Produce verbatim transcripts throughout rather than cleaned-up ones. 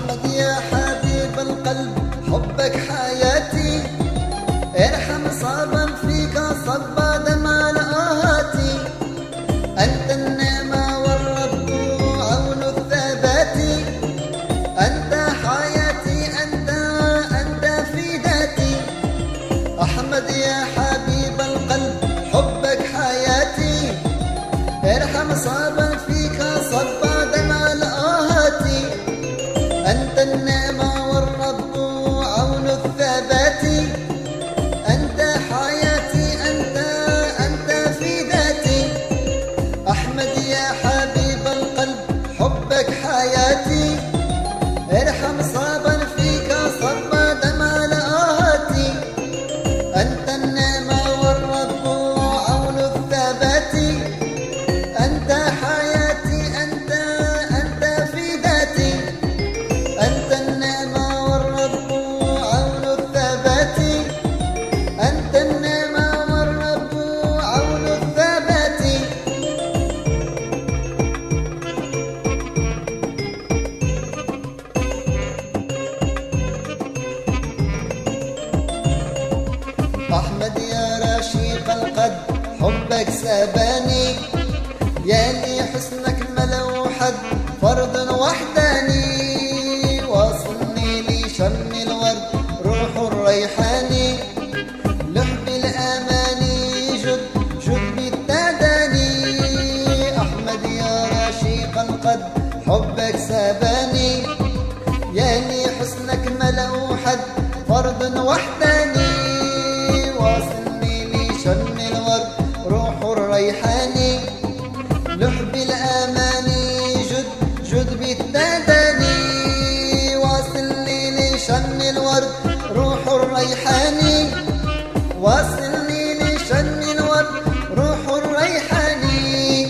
أحمد يا حبيب القلب حبك حياتي، ارحم صابا فيك صب دمع آهاتي، أنت النعمة والرب عون الثبات، أنت حياتي أنت أنت في ذاتي. أحمد يا حبيب القلب حبك حياتي، ارحم صابا فيك صب دمع آهاتي، أنت النعمة والرب عون الثبات، أنت حياتي أنت أنت في ذاتي. أحمد يا حبيب القلب حبك حياتي، ارحم صابا فيك صب دمع آهاتي، أنت النعمة والرب عون الثبات، أنت حياتي أنت أنت في ذاتي. أنت النعمة والرب عون الثبات، أنت النعمة والرب عون الثبات. أحمد يا رشيق القد حبك سباني، يا لي حسنك ملو حد فرد وحداني، واصلني لشم الورد روح الريحاني، لحب الأماني جد جد بالتداني. أحمد يا رشيق القد حبك سباني، يا لي حسنك ملو حد فرد وحداني، واصلني لشم الورد روح الريحاني، لحب الأماني جد جد بالتداني، واصلني لشم الورد روح الريحاني، واصلني لشم الورد روح الريحاني.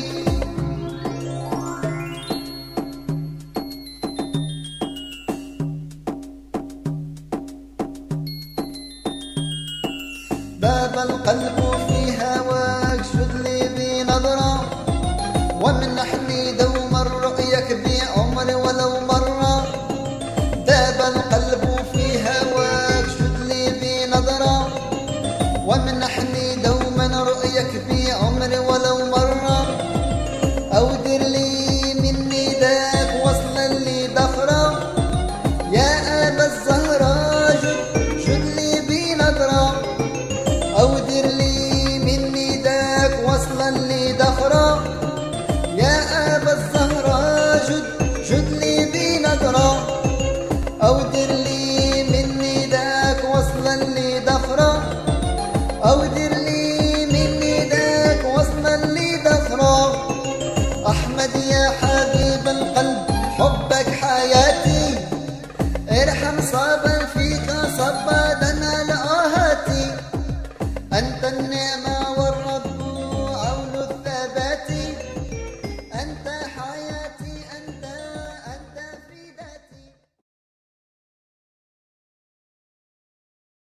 باب القلب في هواك شد لي بنظرة، ومنحني دوما رؤيك بعمري ولو مرة. داب القلب في هواك شد لي بنظرة، ومنحني دوما رؤيك بعمري ولو مرة. أودر لي مني ذاك وصلا لي دخرة، يا أبا الزهراء جد جد لي بنظرة. أودر لي مني ذاك وصلا لي دخرة، يا أبا الزهراء جد جد لي بنظرة. أودر لي مني ذاك وصلا لي دخرة، أودر لي مني ذاك وصلا لي دخرة. أحمد يا حبيب القلب حبك حياتي، ارحم صابا فيك صب دمع آهاتي، أنت النعمة